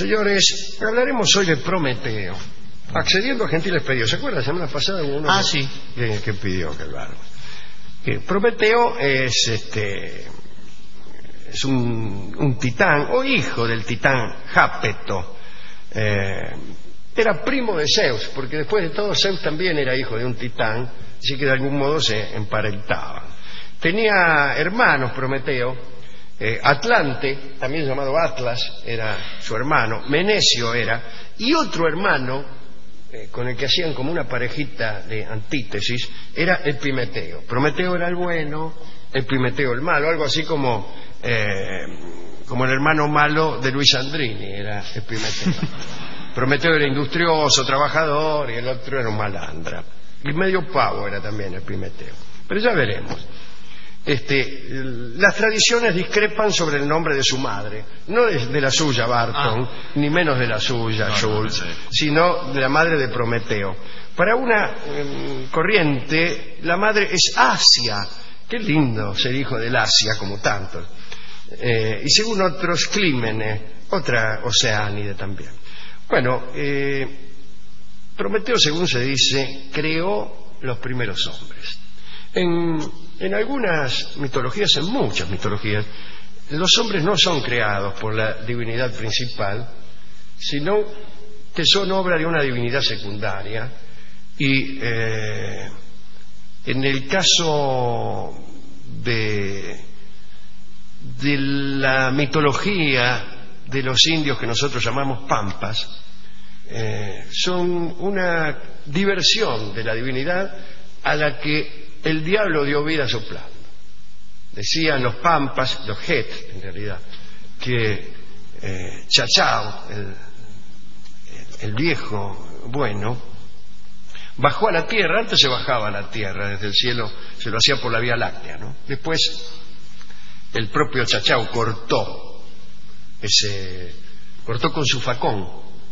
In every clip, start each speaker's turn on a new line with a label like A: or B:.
A: Señores, hablaremos hoy de Prometeo, accediendo a gentiles pedidos. ¿Se acuerdan? La semana pasada hubo uno
B: sí.
A: que pidió que hablara. Prometeo es un titán, o hijo del titán Jápeto. Era primo de Zeus, porque después de todo Zeus también era hijo de un titán, así que de algún modo se emparentaban. Tenía hermanos Prometeo. Atlante, también llamado Atlas, era su hermano. Menecio era, y otro hermano con el que hacían como una parejita de antítesis era Epimeteo. Prometeo era el bueno, Epimeteo el malo, algo así como el hermano malo de Luis Andrini, era Epimeteo. Prometeo era industrioso, trabajador, y el otro era un malandra. Y medio pavo era también Epimeteo. Pero ya veremos. Las tradiciones discrepan sobre el nombre de su madre, no de la suya, Barton, ni menos de la suya, Schultz, sino de la madre de Prometeo. Para una corriente, la madre es Asia. Qué lindo ser hijo del Asia, como tantos. Y según otros, Clímene, otra Oceánide también. Bueno, Prometeo, según se dice, creó los primeros hombres. En algunas mitologías, en muchas mitologías, los hombres no son creados por la divinidad principal, sino que son obra de una divinidad secundaria. Y en el caso de la mitología de los indios que nosotros llamamos pampas, son una diversión de la divinidad a la que el diablo dio vida soplando. Decían los pampas, los het en realidad, que Chachao, el viejo bueno, bajó a la tierra. Antes se bajaba a la tierra desde el cielo, se lo hacía por la Vía Láctea, ¿no? Después el propio Chachao cortó con su facón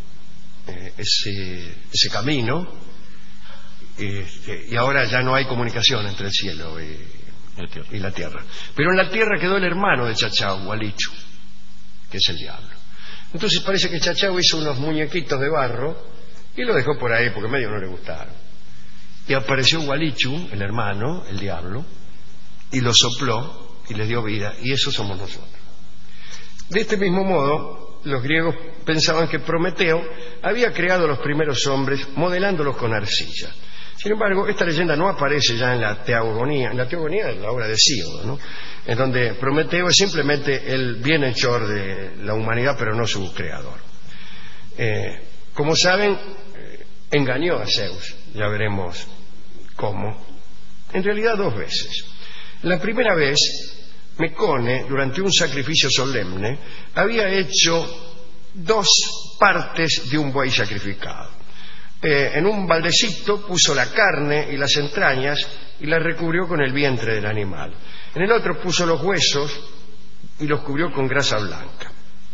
A: ese camino. Y ahora ya no hay comunicación entre el cielo y la tierra. Pero en la tierra quedó el hermano de Chachao, Gualichu, que es el diablo. Entonces parece que Chachao hizo unos muñequitos de barro y lo dejó por ahí porque medio no le gustaron. Y apareció Gualichu, el hermano, el diablo, y lo sopló y les dio vida, y eso somos nosotros. De este mismo modo, los griegos pensaban que Prometeo había creado los primeros hombres modelándolos con arcilla. Sin embargo, esta leyenda no aparece ya en la Teogonía. En la Teogonía es la obra de Hesíodo, ¿no? En donde Prometeo es simplemente el bienhechor de la humanidad, pero no su creador. Como saben, engañó a Zeus. Ya veremos cómo. En realidad 2 veces. La primera vez, Mecone, durante un sacrificio solemne, había hecho 2 partes de un buey sacrificado. En un baldecito puso la carne y las entrañas y las recubrió con el vientre del animal. En el otro puso los huesos y los cubrió con grasa blanca.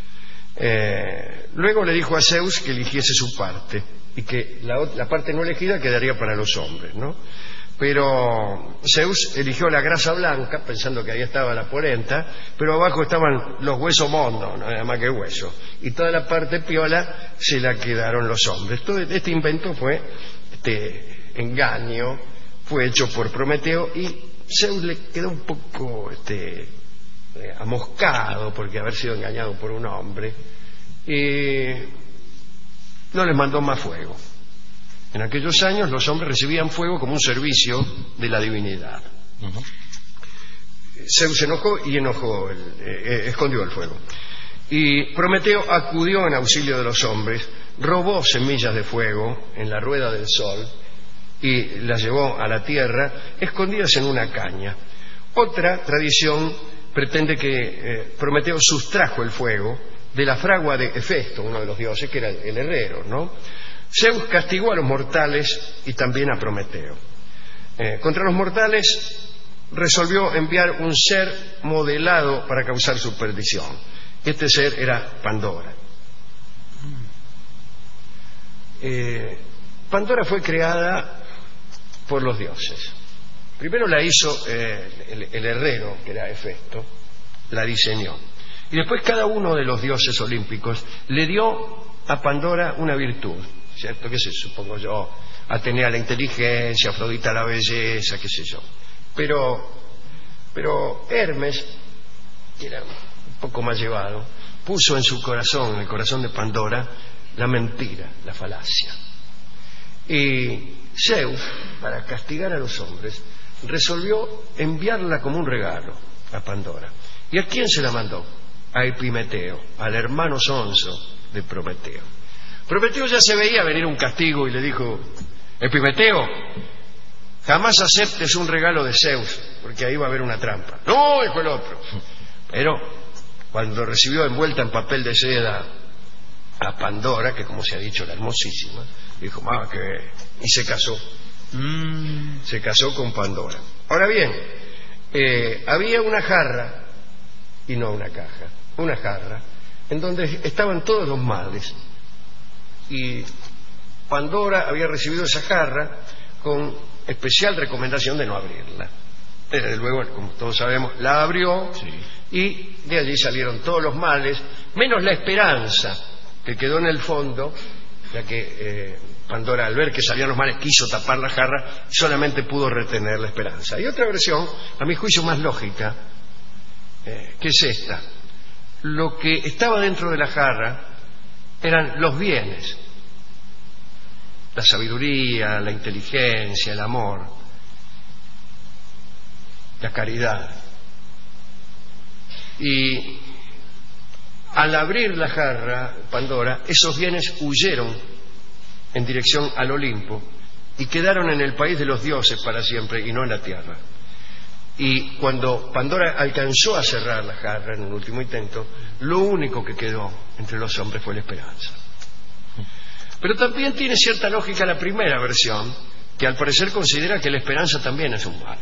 A: Luego le dijo a Zeus que eligiese su parte y que la parte no elegida quedaría para los hombres, ¿no? Pero Zeus eligió la grasa blanca pensando que ahí estaba la polenta, pero abajo estaban los huesos mondos, no nada más que hueso, y toda la parte piola se la quedaron los hombres. Todo este invento este engaño fue hecho por Prometeo, y Zeus le quedó un poco amoscado porque haber sido engañado por un hombre, y no les mandó más fuego. En aquellos años los hombres recibían fuego como un servicio de la divinidad. Zeus se enojó y escondió el fuego. Y Prometeo acudió en auxilio de los hombres, robó semillas de fuego en la rueda del sol y las llevó a la tierra escondidas en una caña. Otra tradición pretende que Prometeo sustrajo el fuego de la fragua de Hefesto, uno de los dioses, que era el herrero, ¿no? Zeus castigó a los mortales y también a Prometeo. Contra los mortales resolvió enviar un ser modelado para causar su perdición. Este ser era Pandora. Pandora fue creada por los dioses. Primero la hizo el herrero, que era Hefesto, la diseñó. Y después cada uno de los dioses olímpicos le dio a Pandora una virtud, ¿cierto? ¿Qué sé? Supongo yo, Atenea la inteligencia, Afrodita la belleza, qué sé yo. Pero Hermes, que era un poco más llevado, puso en su corazón, en el corazón de Pandora, la mentira, la falacia. Y Zeus, para castigar a los hombres, resolvió enviarla como un regalo a Pandora. ¿Y a quién se la mandó? A Epimeteo, al hermano sonso de Prometeo. Prometeo ya se veía venir un castigo y le dijo: Epimeteo, jamás aceptes un regalo de Zeus, porque ahí va a haber una trampa. No, dijo el otro. Pero cuando recibió envuelta en papel de seda a Pandora, que como se ha dicho era hermosísima, dijo: que... y se casó. Se casó con Pandora. Ahora bien, había una jarra, y no una caja, una jarra, en donde estaban todos los males. Y Pandora había recibido esa jarra con especial recomendación de no abrirla. Desde luego, como todos sabemos, la abrió, sí, y de allí salieron todos los males, menos la esperanza, que quedó en el fondo, ya que Pandora, al ver que salían los males, quiso tapar la jarra, solamente pudo retener la esperanza. Y otra versión, a mi juicio más lógica, que es esta: lo que estaba dentro de la jarra eran los bienes, la sabiduría, la inteligencia, el amor, la caridad. Y al abrir la jarra, Pandora, esos bienes huyeron en dirección al Olimpo y quedaron en el país de los dioses para siempre y no en la tierra. Y cuando Pandora alcanzó a cerrar la jarra en un último intento, lo único que quedó entre los hombres fue la esperanza. Pero también tiene cierta lógica la primera versión, que al parecer considera que la esperanza también es un mal.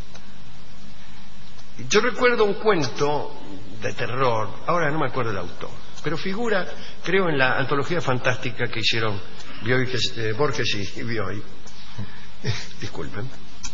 A: Yo recuerdo un cuento de terror, ahora no me acuerdo el autor, pero figura, creo, en la antología fantástica que hicieron Borges y Bioy, disculpen,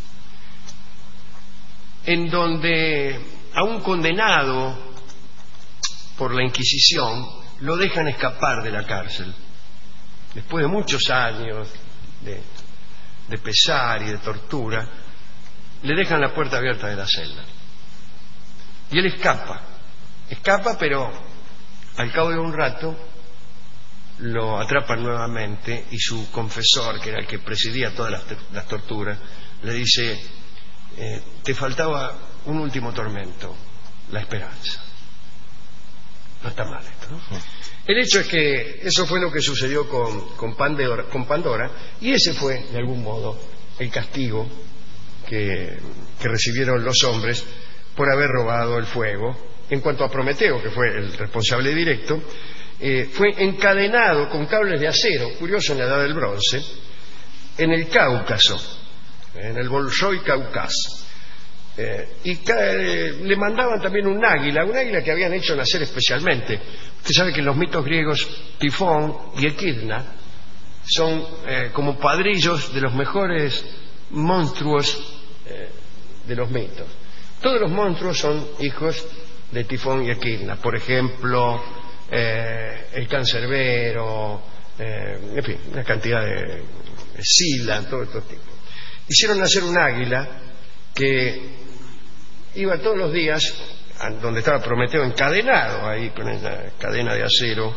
A: en donde a un condenado por la Inquisición lo dejan escapar de la cárcel después de muchos años de pesar y de tortura. Le dejan la puerta abierta de la celda y él escapa, pero al cabo de un rato lo atrapan nuevamente y su confesor, que era el que presidía todas las torturas, le dice: te faltaba un último tormento, la esperanza. No está mal esto, ¿no? El hecho es que eso fue lo que sucedió con Pandora, y ese fue, de algún modo, el castigo que recibieron los hombres por haber robado el fuego. En cuanto a Prometeo, que fue el responsable directo, fue encadenado con cables de acero, curioso en la Edad del Bronce, en el Cáucaso, en el Bolshoi Cáucaso. Y le mandaban también un águila que habían hecho nacer especialmente. Usted sabe que en los mitos griegos Tifón y Equidna son como padrillos de los mejores monstruos de los mitos. Todos los monstruos son hijos de Tifón y Equidna. Por ejemplo, el cancerbero, en fin, una cantidad de Sila, todo este tipo. Hicieron nacer un águila que iba todos los días donde estaba Prometeo encadenado ahí con esa cadena de acero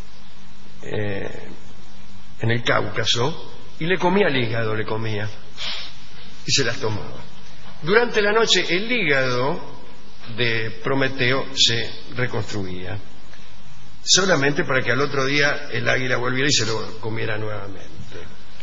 A: en el Cáucaso, y le comía el hígado, y se las tomaba. Durante la noche el hígado de Prometeo se reconstruía, solamente para que al otro día el águila volviera y se lo comiera nuevamente.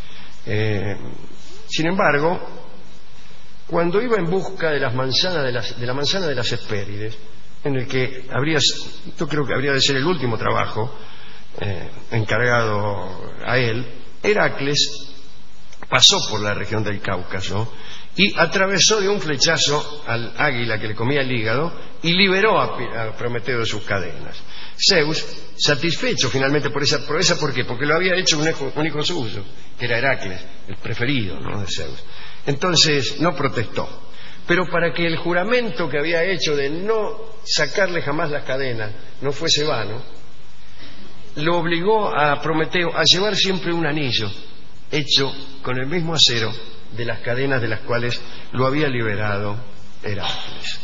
A: Sin embargo, cuando iba en busca de la manzana de las Hespérides, en el que yo creo que habría de ser el último trabajo encargado a él, Heracles pasó por la región del Cáucaso y atravesó de un flechazo al águila que le comía el hígado y liberó a Prometeo de sus cadenas. Zeus, satisfecho finalmente por esa proeza, ¿por qué? Porque lo había hecho un hijo suyo, que era Heracles, el preferido, ¿no?, de Zeus. Entonces no protestó. Pero para que el juramento que había hecho de no sacarle jamás las cadenas no fuese vano, lo obligó a Prometeo a llevar siempre un anillo hecho con el mismo acero de las cadenas de las cuales lo había liberado Heracles.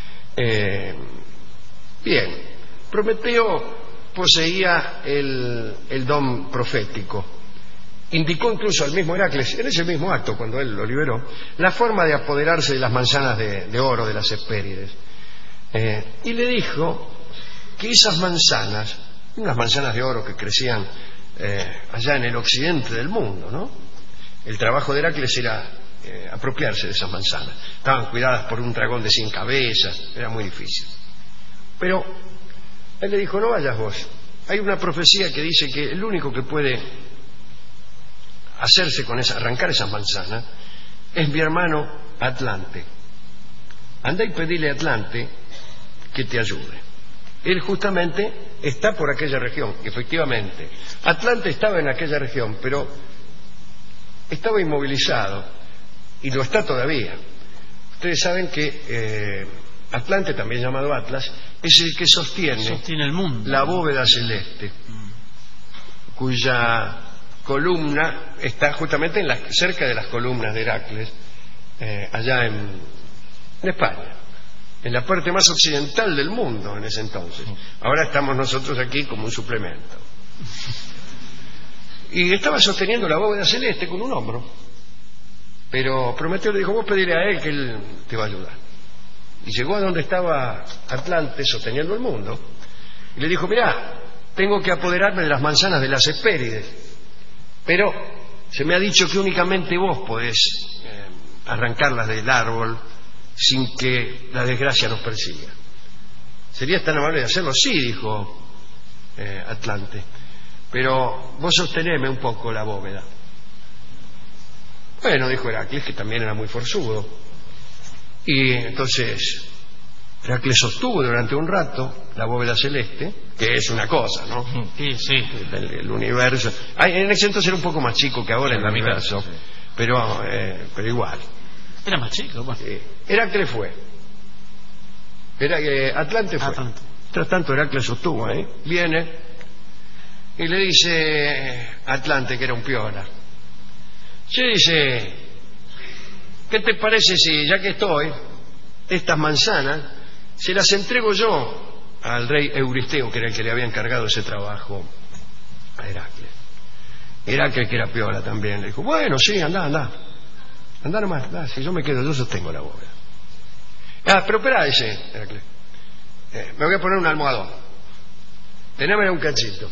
A: Bien, Prometeo poseía el don profético. Indicó incluso al mismo Heracles, en ese mismo acto, cuando él lo liberó, la forma de apoderarse de las manzanas de oro de las Hespérides. Y le dijo que esas manzanas, unas manzanas de oro que crecían allá en el occidente del mundo, ¿no? El trabajo de Heracles era apropiarse de esas manzanas. Estaban cuidadas por un dragón de 100 cabezas, era muy difícil. Pero él le dijo, no vayas vos. Hay una profecía que dice que el único que puede hacerse con arrancar esas manzanas es mi hermano Atlante. Anda y pedile a Atlante que te ayude. Él justamente está por aquella región. Efectivamente, Atlante estaba en aquella región, pero estaba inmovilizado y lo está todavía. Ustedes saben que Atlante, también llamado Atlas, es el que sostiene
B: el mundo,
A: la bóveda celeste, cuya columna está justamente cerca de las columnas de Heracles, allá en España, en la parte más occidental del mundo en ese entonces. Ahora estamos nosotros aquí como un suplemento. Y estaba sosteniendo la bóveda celeste con un hombro, pero Prometeo le dijo, vos pedirle a él que él te va a ayudar. Y llegó a donde estaba Atlante sosteniendo el mundo y le dijo, mirá, tengo que apoderarme de las manzanas de las Hespérides, pero se me ha dicho que únicamente vos podés arrancarlas del árbol sin que la desgracia nos persiga. ¿Serías tan amable de hacerlo? Sí, dijo Atlante, pero vos sosteneme un poco la bóveda. Bueno, dijo Heracles, que también era muy forzudo. Y entonces Heracles sostuvo durante un rato la bóveda celeste, que es una cosa, ¿no?
B: Sí, sí.
A: El universo. En ese entonces era un poco más chico que ahora el universo, sí. pero igual.
B: Era más chico, bueno.
A: Heracles fue. Atlante fue. Atlante. Tras tanto Heracles sostuvo, viene y le dice a Atlante, que era un piola, se dice, ¿qué te parece si, ya que estoy, estas manzanas se las entrego yo al rey Euristeo, que era el que le había encargado ese trabajo a Heracles? Heracles, que era piola también, le dijo, bueno, sí, anda nomás, si yo me quedo, yo sostengo la bóveda. Pero espera, dice Heracles, me voy a poner un almohadón, tenémele un cachito.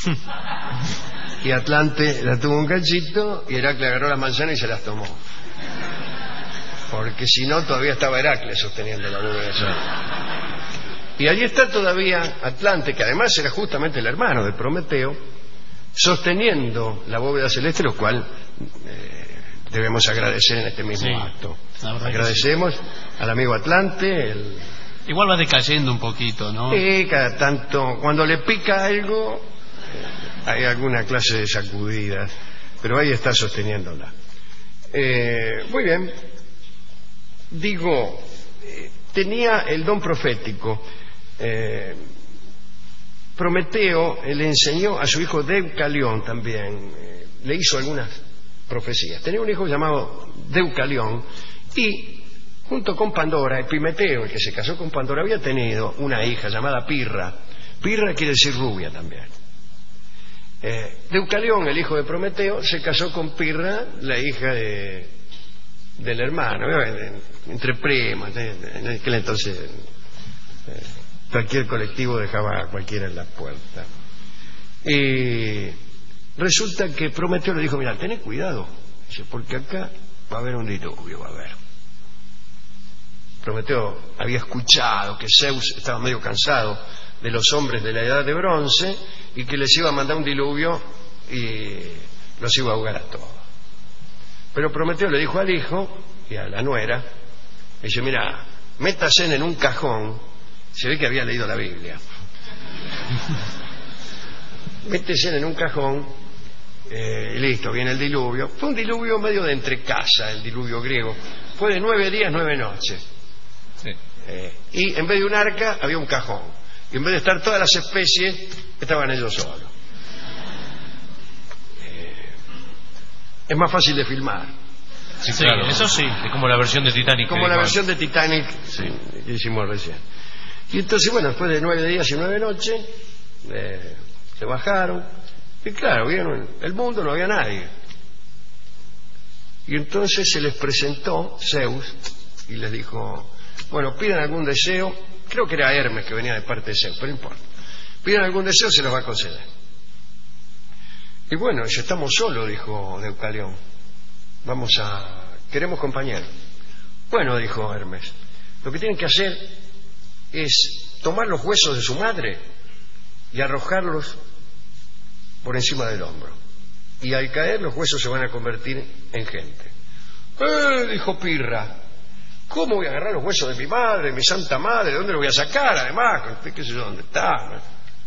A: Y Atlante la tuvo un cachito y Heracles agarró las manzanas y se las tomó, porque si no todavía estaba Heracles sosteniendo la bóveda. Y allí está todavía Atlante, que además era justamente el hermano de Prometeo, sosteniendo la bóveda celeste, lo cual debemos agradecer en este mismo acto. Agradecemos al amigo Atlante.
B: Igual va decayendo un poquito, ¿no?
A: Sí, cada tanto, cuando le pica algo, hay alguna clase de sacudidas, pero ahí está sosteniéndola. Muy bien. Digo, tenía el don profético. Prometeo le enseñó a su hijo Deucalión también, le hizo algunas profecías. Tenía un hijo llamado Deucalión y junto con Pandora, Epimeteo, el que se casó con Pandora, había tenido una hija llamada Pirra. Pirra quiere decir rubia también. Deucalión, el hijo de Prometeo, se casó con Pirra, la hija del hermano, entre primas. En aquel entonces cualquier colectivo dejaba a cualquiera en la puerta. Y resulta que Prometeo le dijo, mira, tened cuidado, dice, porque acá va a haber un diluvio, va a haber. Prometeo había escuchado que Zeus estaba medio cansado de los hombres de la edad de bronce y que les iba a mandar un diluvio y los iba a ahogar a todos. Pero Prometeo le dijo al hijo y a la nuera, dice, mira, métase en un cajón. Se ve que había leído la Biblia. Métese en un cajón Y listo, viene el diluvio. Fue un diluvio medio de entrecasa, el diluvio griego. Fue de 9 días, 9 noches.
B: Sí.
A: Y en vez de un arca había un cajón. Y en vez de estar todas las especies, estaban ellos solos. Es más fácil de filmar.
B: Sí, claro, eso sí.
C: Es como la versión de Titanic.
A: Como la versión de Titanic que hicimos recién. Y entonces, bueno, después de 9 días y 9 noches, se bajaron. Y claro, vieron el mundo, no había nadie. Y entonces se les presentó Zeus y les dijo, bueno, pidan algún deseo. Creo que era Hermes que venía de parte de Zeus, pero no importa. Pidan algún deseo, se los va a conceder. Y bueno, si estamos solos, dijo Deucalión, queremos compañeros. Bueno, dijo Hermes, lo que tienen que hacer es tomar los huesos de su madre y arrojarlos por encima del hombro. Y al caer los huesos se van a convertir en gente. Dijo Pirra, ¿cómo voy a agarrar los huesos de mi madre, de mi santa madre? ¿De dónde los voy a sacar? Además, qué sé yo, ¿dónde está?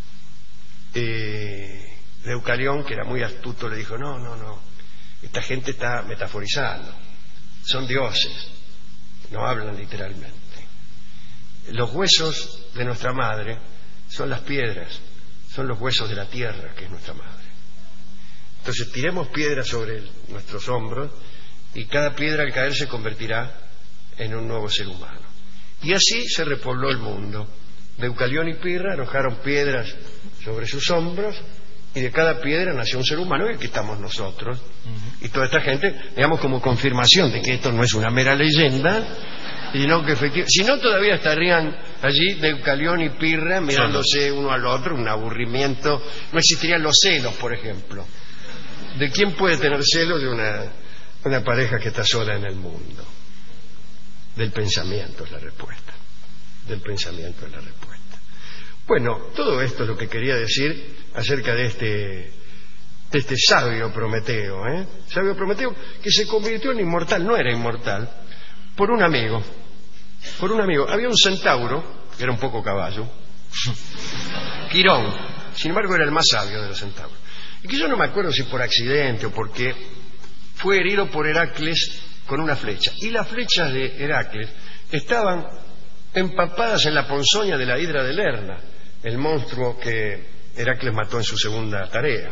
A: Deucalión, que era muy astuto, le dijo, no, esta gente está metaforizando, son dioses, no hablan literalmente. Los huesos de nuestra madre son las piedras, son los huesos de la tierra, que es nuestra madre. Entonces tiremos piedras sobre nuestros hombros y cada piedra al caer se convertirá en un nuevo ser humano. Y así se repobló el mundo. Deucalión y Pirra arrojaron piedras sobre sus hombros y de cada piedra nació un ser humano, y aquí estamos nosotros. Y toda esta gente, digamos, como confirmación de que esto no es una mera leyenda, sino que efectivamente, si no, todavía estarían allí Deucalión y Pirra mirándose uno al otro, un aburrimiento. No existirían los celos, por ejemplo. ¿De quién puede tener celos de una pareja que está sola en el mundo? Del pensamiento es la respuesta. Del pensamiento es la respuesta. Bueno, todo esto es lo que quería decir acerca de este sabio Prometeo, sabio Prometeo que se convirtió en inmortal. No era inmortal, por un amigo. Había un centauro que era un poco caballo, Quirón, sin embargo era el más sabio de los centauros, y que yo no me acuerdo si por accidente o porque fue herido por Heracles con una flecha, y las flechas de Heracles estaban empapadas en la ponzoña de la hidra de Lerna, el monstruo que Heracles mató en su segunda tarea.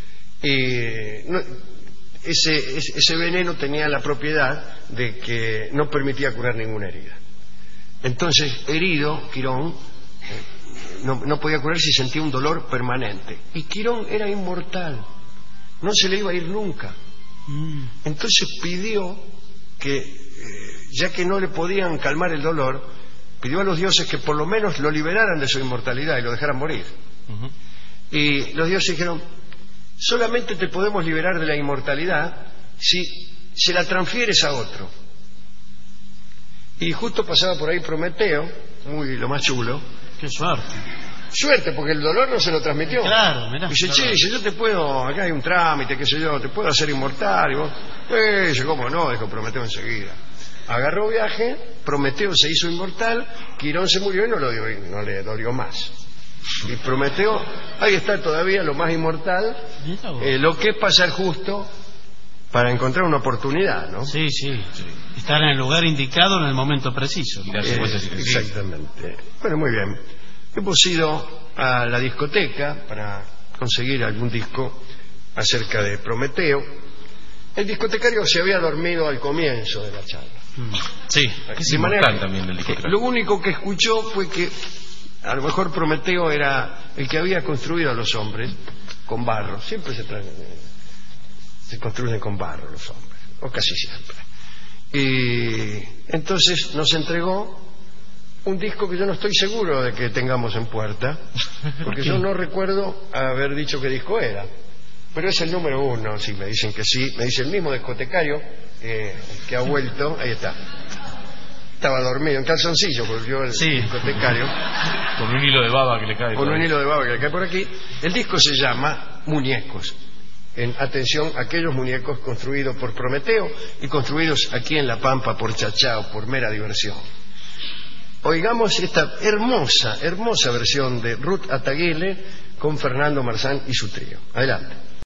A: Ese veneno tenía la propiedad de que no permitía curar ninguna herida. Entonces, herido, Quirón no podía curar si sentía un dolor permanente. Y Quirón era inmortal, no se le iba a ir nunca. Entonces pidió que, ya que no le podían calmar el dolor, pidió a los dioses que por lo menos lo liberaran de su inmortalidad y lo dejaran morir. Y los dioses dijeron, solamente te podemos liberar de la inmortalidad si se la transfieres a otro. Y justo pasaba por ahí Prometeo, lo más chulo.
B: ¡Qué suerte!
A: Suerte, porque el dolor no se lo transmitió.
B: Claro, mirá.
A: Dice, che, si yo te puedo, acá hay un trámite, qué sé yo, te puedo hacer inmortal. Y vos, dice, ¿cómo no? Dijo Prometeo enseguida. Agarró viaje, Prometeo se hizo inmortal, Quirón se murió y no le dolió más. Y Prometeo, ahí está todavía lo más inmortal, lo que es pasar justo para encontrar una oportunidad, ¿no?
B: Sí. Estar en el lugar indicado en el momento preciso, ¿no?
A: Exactamente. Bueno, muy bien. Hemos ido a la discoteca para conseguir algún disco acerca de Prometeo. El discotecario se había dormido al comienzo de la charla.
C: Sí, es inmortal también el discotecario.
A: Lo único que escuchó fue que a lo mejor Prometeo era el que había construido a los hombres con barro. Siempre se construyen con barro los hombres, o casi siempre. Y entonces nos entregó un disco que yo no estoy seguro de que tengamos en puerta, porque yo no recuerdo haber dicho qué disco era, pero es el número 1. Si me dicen que sí, me dice el mismo discotecario que ha vuelto. Ahí está. Estaba dormido en calzoncillo, volvió el discotecario
C: con un hilo de baba que le cae.
A: Con un hilo de baba que le cae por aquí. El disco se llama Muñecos. Atención, aquellos muñecos construidos por Prometeo y construidos aquí en La Pampa por Chachao, por mera diversión. Oigamos esta hermosa versión de Ruth Ataguele con Fernando Marzán y su trío. Adelante.